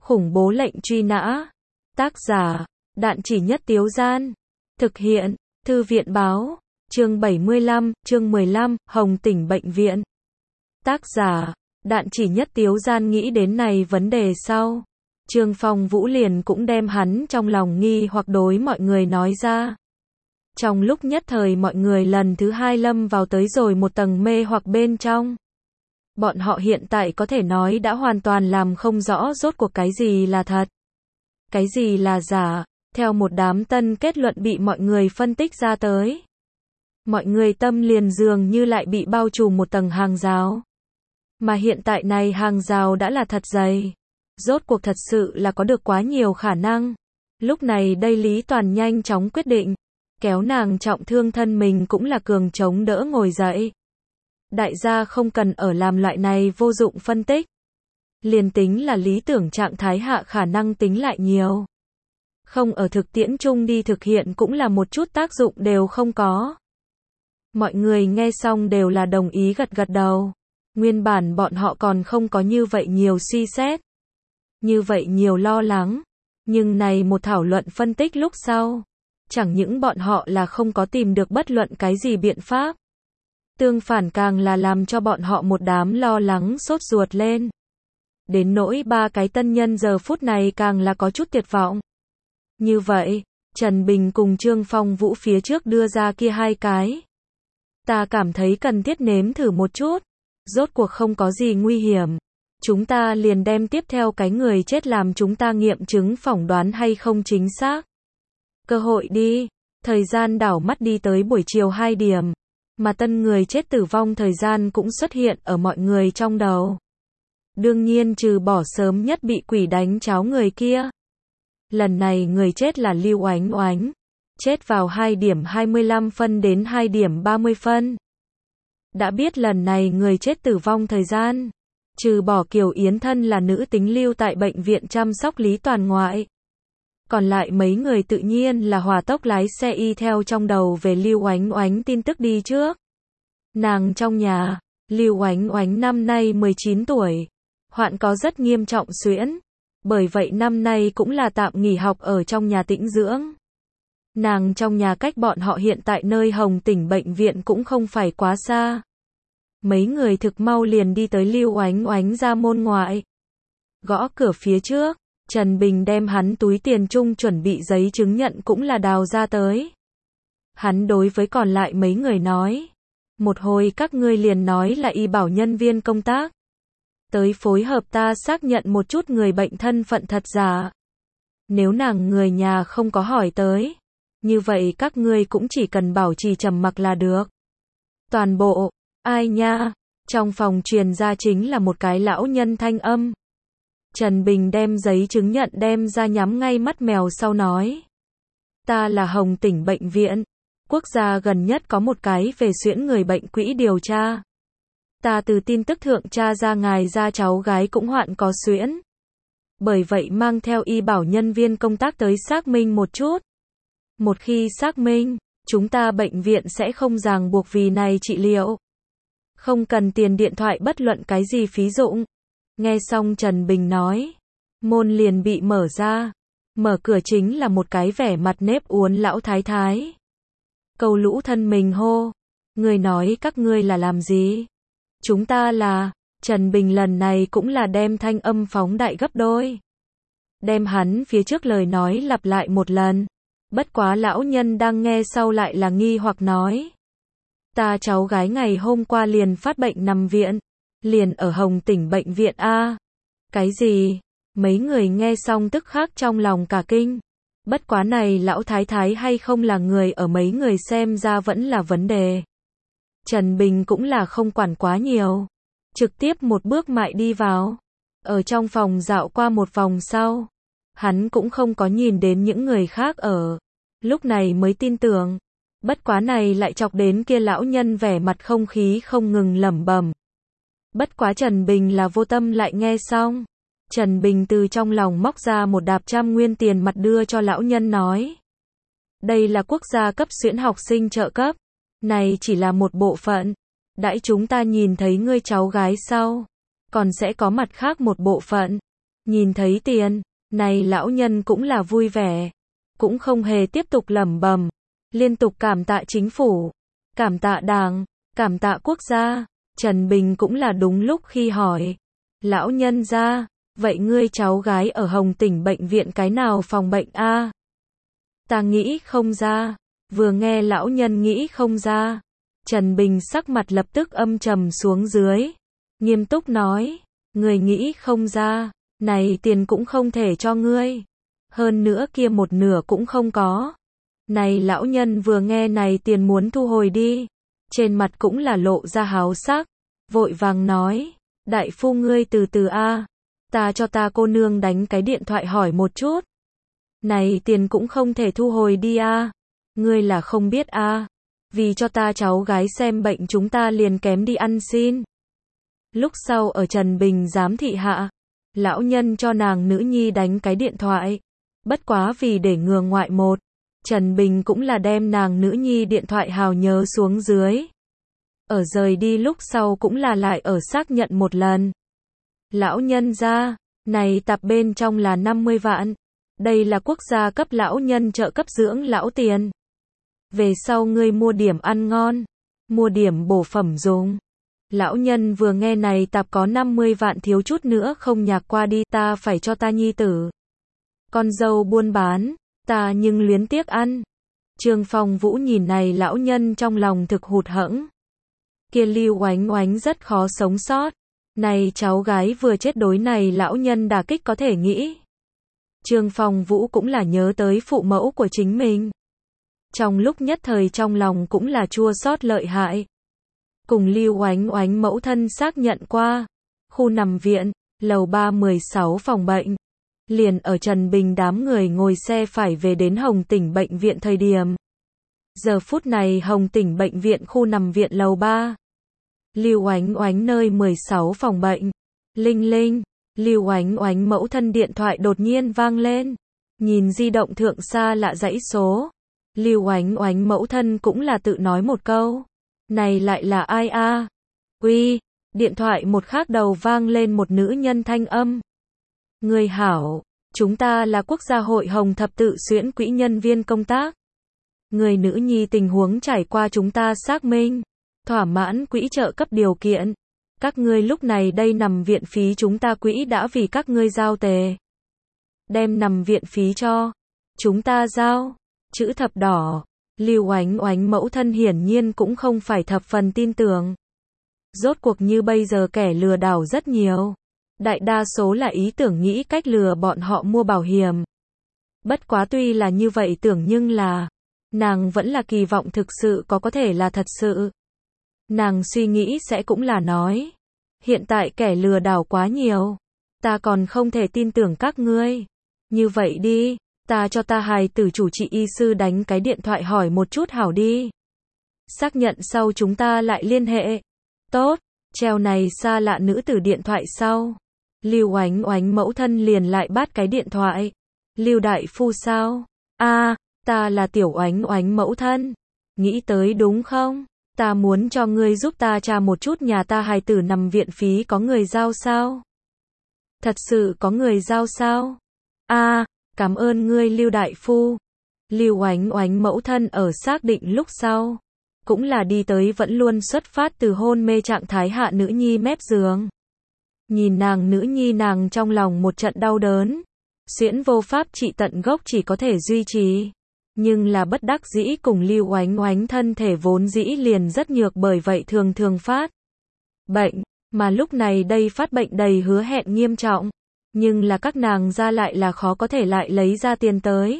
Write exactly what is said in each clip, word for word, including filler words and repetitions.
Khủng bố lệnh truy nã. Tác giả, Đạn Chỉ Nhất Tiếu Gian. Thực hiện, Thư viện Báo. Chương bảy mươi lăm, chương mười lăm, Hồng Tỉnh Bệnh viện. Tác giả, Đạn Chỉ Nhất Tiếu Gian nghĩ đến này vấn đề sau. Trương Phong Vũ liền cũng đem hắn trong lòng nghi hoặc đối mọi người nói ra. Trong lúc nhất thời mọi người lần thứ hai lâm vào tới rồi một tầng mê hoặc bên trong. Bọn họ hiện tại có thể nói đã hoàn toàn làm không rõ rốt cuộc cái gì là thật, cái gì là giả, theo một đám tân kết luận bị mọi người phân tích ra tới. Mọi người tâm liền dường như lại bị bao trùm một tầng hàng rào. Mà hiện tại này hàng rào đã là thật dày. Rốt cuộc thật sự là có được quá nhiều khả năng. Lúc này đây Lý Toàn nhanh chóng quyết định. Kéo nàng trọng thương thân mình cũng là cường chống đỡ ngồi dậy. Đại gia không cần ở làm loại này vô dụng phân tích. Liền tính là lý tưởng trạng thái hạ khả năng tính lại nhiều. Không ở thực tiễn chung đi thực hiện cũng là một chút tác dụng đều không có. Mọi người nghe xong đều là đồng ý gật gật đầu. Nguyên bản bọn họ còn không có như vậy nhiều suy xét. Như vậy nhiều lo lắng. Nhưng này một thảo luận phân tích lúc sau. Chẳng những bọn họ là không có tìm được bất luận cái gì biện pháp. Tương phản càng là làm cho bọn họ một đám lo lắng sốt ruột lên. Đến nỗi ba cái tân nhân giờ phút này càng là có chút tuyệt vọng. Như vậy, Trần Bình cùng Trương Phong Vũ phía trước đưa ra kia hai cái. Ta cảm thấy cần thiết nếm thử một chút. Rốt cuộc không có gì nguy hiểm. Chúng ta liền đem tiếp theo cái người chết làm chúng ta nghiệm chứng phỏng đoán hay không chính xác. Cơ hội đi. Thời gian đảo mắt đi tới buổi chiều hai điểm. Mà tân người chết tử vong thời gian cũng xuất hiện ở mọi người trong đầu. Đương nhiên trừ bỏ sớm nhất bị quỷ đánh cháo người kia. Lần này người chết là Lưu Oánh Oánh. Chết vào hai điểm hai mươi lăm phân đến hai điểm ba mươi phân. Đã biết lần này người chết tử vong thời gian. Trừ bỏ Kiều Yến thân là nữ tính lưu tại bệnh viện chăm sóc Lý Toàn ngoại. Còn lại mấy người tự nhiên là hỏa tốc lái xe y theo trong đầu về Lưu Oánh Oánh tin tức đi trước. Nàng trong nhà, Lưu Oánh Oánh năm nay mười chín tuổi. Hoạn có rất nghiêm trọng suyễn. Bởi vậy năm nay cũng là tạm nghỉ học ở trong nhà tĩnh dưỡng. Nàng trong nhà cách bọn họ hiện tại nơi Hồng Tỉnh bệnh viện cũng không phải quá xa. Mấy người thực mau liền đi tới Lưu Oánh Oánh ra môn ngoại. Gõ cửa phía trước, Trần Bình đem hắn túi tiền chung chuẩn bị giấy chứng nhận cũng là đào ra tới. Hắn đối với còn lại mấy người nói. Một hồi các ngươi liền nói là y bảo nhân viên công tác. Tới phối hợp ta xác nhận một chút người bệnh thân phận thật giả. Nếu nàng người nhà không có hỏi tới. Như vậy các ngươi cũng chỉ cần bảo trì trầm mặc là được. Toàn bộ, ai nha, trong phòng truyền ra chính là một cái lão nhân thanh âm. Trần Bình đem giấy chứng nhận đem ra nhắm ngay mắt mèo sau nói. Ta là Hồng Tỉnh bệnh viện. Quốc gia gần nhất có một cái về suyễn người bệnh quỹ điều tra. Ta từ tin tức thượng tra ra ngài ra cháu gái cũng hoạn có suyễn. Bởi vậy mang theo y bảo nhân viên công tác tới xác minh một chút. Một khi xác minh, chúng ta bệnh viện sẽ không ràng buộc vì này trị liệu. Không cần tiền điện thoại bất luận cái gì phí dụng. Nghe xong Trần Bình nói. Môn liền bị mở ra. Mở cửa chính là một cái vẻ mặt nếp uốn lão thái thái. Cầu lũ thân mình hô. Người nói các ngươi là làm gì? Chúng ta là, Trần Bình lần này cũng là đem thanh âm phóng đại gấp đôi. Đem hắn phía trước lời nói lặp lại một lần. Bất quá lão nhân đang nghe sau lại là nghi hoặc nói. Ta cháu gái ngày hôm qua liền phát bệnh nằm viện. Liền ở Hồng Tỉnh bệnh viện A. Cái gì? Mấy người nghe xong tức khắc trong lòng cả kinh. Bất quá này lão thái thái hay không là người ở mấy người xem ra vẫn là vấn đề. Trần Bình cũng là không quản quá nhiều. Trực tiếp một bước mại đi vào. Ở trong phòng dạo qua một vòng sau. Hắn cũng không có nhìn đến những người khác ở. Lúc này mới tin tưởng. Bất quá này lại chọc đến kia lão nhân vẻ mặt không khí không ngừng lẩm bẩm. Bất quá Trần Bình là vô tâm lại nghe xong. Trần Bình từ trong lòng móc ra một đạp trăm nguyên tiền mặt đưa cho lão nhân nói. Đây là quốc gia cấp suyễn học sinh trợ cấp. Này chỉ là một bộ phận. Đãi chúng ta nhìn thấy ngươi cháu gái sau. Còn sẽ có mặt khác một bộ phận. Nhìn thấy tiền, này lão nhân cũng là vui vẻ, cũng không hề tiếp tục lẩm bẩm, liên tục cảm tạ chính phủ, cảm tạ đảng, cảm tạ quốc gia. Trần Bình cũng là đúng lúc khi hỏi, lão nhân gia, vậy ngươi cháu gái ở Hồng Tỉnh bệnh viện cái nào phòng bệnh a? Ta nghĩ không ra. Vừa nghe lão nhân nghĩ không ra, Trần Bình sắc mặt lập tức âm trầm xuống dưới, nghiêm túc nói, ngươi nghĩ không ra, này tiền cũng không thể cho ngươi, hơn nữa kia một nửa cũng không có. Này lão nhân vừa nghe này tiền muốn thu hồi đi, trên mặt cũng là lộ ra háo sắc, vội vàng nói, đại phu ngươi từ từ a, ta cho ta cô nương đánh cái điện thoại hỏi một chút. Này tiền cũng không thể thu hồi đi a, ngươi là không biết a, vì cho ta cháu gái xem bệnh chúng ta liền kém đi ăn xin. Lúc sau ở Trần Bình giám thị hạ, lão nhân cho nàng nữ nhi đánh cái điện thoại, bất quá vì để ngừa ngoại một, Trần Bình cũng là đem nàng nữ nhi điện thoại hào nhớ xuống dưới. Ở rời đi lúc sau cũng là lại ở xác nhận một lần. Lão nhân gia, này tập bên trong là năm mươi vạn, đây là quốc gia cấp lão nhân trợ cấp dưỡng lão tiền. Về sau ngươi mua điểm ăn ngon, mua điểm bổ phẩm dùng. Lão nhân vừa nghe này tập có năm mươi vạn thiếu chút nữa không nhạc qua đi, ta phải cho ta nhi tử. Con dâu buôn bán, ta nhưng luyến tiếc ăn. Trương Phong Vũ nhìn này lão nhân trong lòng thực hụt hẫng. Kia Lưu Oánh Oánh rất khó sống sót. Này cháu gái vừa chết đối này lão nhân đả kích có thể nghĩ. Trương Phong Vũ cũng là nhớ tới phụ mẫu của chính mình. Trong lúc nhất thời trong lòng cũng là chua xót lợi hại. Cùng Lưu Oánh Oánh mẫu thân xác nhận qua. Khu nằm viện, lầu ba mười sáu phòng bệnh. Liền ở Trần Bình đám người ngồi xe phải về đến Hồng Tỉnh bệnh viện thời điểm. Giờ phút này Hồng Tỉnh bệnh viện khu nằm viện lầu ba. Lưu Oánh Oánh nơi mười sáu phòng bệnh. Linh linh, Lưu Oánh Oánh mẫu thân điện thoại đột nhiên vang lên. Nhìn di động thượng xa lạ dãy số. Lưu Oánh Oánh mẫu thân cũng là tự nói một câu. Này lại là ai a? Uy, điện thoại một khác đầu vang lên một nữ nhân thanh âm. Người hảo, chúng ta là Quốc gia hội Hồng Thập Tự Xuyễn Quỹ nhân viên công tác. Người nữ nhi tình huống trải qua chúng ta xác minh, thỏa mãn quỹ trợ cấp điều kiện. Các ngươi lúc này đây nằm viện phí chúng ta quỹ đã vì các ngươi giao tề. Đem nằm viện phí cho chúng ta giao. Chữ thập đỏ. Lưu Oánh Oánh mẫu thân hiển nhiên cũng không phải thập phần tin tưởng. Rốt cuộc như bây giờ kẻ lừa đảo rất nhiều. Đại đa số là ý tưởng nghĩ cách lừa bọn họ mua bảo hiểm. Bất quá tuy là như vậy tưởng nhưng là, nàng vẫn là kỳ vọng thực sự có có thể là thật sự. Nàng suy nghĩ sẽ cũng là nói, hiện tại kẻ lừa đảo quá nhiều, ta còn không thể tin tưởng các ngươi. Như vậy đi, ta cho ta hài tử chủ trị y sư đánh cái điện thoại hỏi một chút hảo đi. Xác nhận sau chúng ta lại liên hệ. Tốt, treo này xa lạ nữ tử điện thoại sau. Lưu Oánh Oánh mẫu thân liền lại bắt cái điện thoại. Lưu đại phu sao? A, ta là Tiểu Oánh Oánh mẫu thân. Nghĩ tới đúng không? Ta muốn cho ngươi giúp ta tra một chút nhà ta hài tử nằm viện phí có người giao sao? Thật sự có người giao sao? A, cảm ơn ngươi Lưu đại phu. Lưu Oánh Oánh mẫu thân ở xác định lúc sau, cũng là đi tới vẫn luôn xuất phát từ hôn mê trạng thái hạ nữ nhi mép giường. Nhìn nàng nữ nhi nàng trong lòng một trận đau đớn. Xuyễn vô pháp trị tận gốc chỉ có thể duy trì. Nhưng là bất đắc dĩ cùng Lưu Oánh Oánh thân thể vốn dĩ liền rất nhược bởi vậy thường thường phát bệnh. Mà lúc này đây phát bệnh đầy hứa hẹn nghiêm trọng. Nhưng là các nàng ra lại là khó có thể lại lấy ra tiền tới.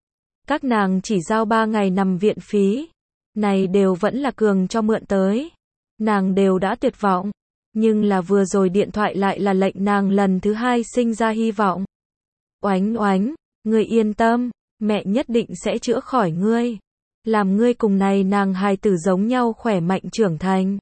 Các nàng chỉ giao ba ngày nằm viện phí. Này đều vẫn là cường cho mượn tới. Nàng đều đã tuyệt vọng. Nhưng là vừa rồi điện thoại lại là lệnh nàng lần thứ hai sinh ra hy vọng. Oánh Oánh, ngươi yên tâm, mẹ nhất định sẽ chữa khỏi ngươi. Làm ngươi cùng này nàng hài tử giống nhau khỏe mạnh trưởng thành.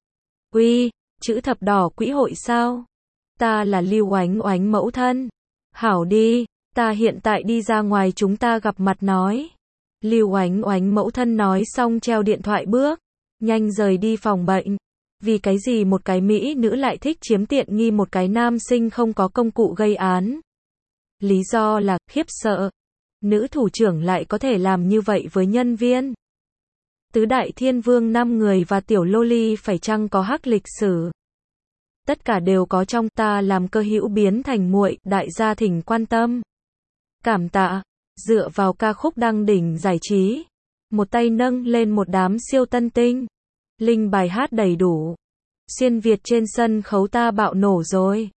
Uy, chữ thập đỏ quỹ hội sao? Ta là Lưu Oánh Oánh mẫu thân. Hảo đi, ta hiện tại đi ra ngoài chúng ta gặp mặt nói. Lưu Oánh Oánh mẫu thân nói xong treo điện thoại bước, nhanh rời đi phòng bệnh. Vì cái gì một cái mỹ nữ lại thích chiếm tiện nghi một cái nam sinh không có công cụ gây án? Lý do là, khiếp sợ. Nữ thủ trưởng lại có thể làm như vậy với nhân viên. Tứ đại thiên vương năm người và tiểu loli phải chăng có hắc lịch sử? Tất cả đều có trong ta làm cơ hữu biến thành muội, đại gia thỉnh quan tâm. Cảm tạ. Dựa vào ca khúc đăng đỉnh giải trí. Một tay nâng lên một đám siêu tân tinh. Linh bài hát đầy đủ. Xuyên Việt trên sân khấu ta bạo nổ rồi.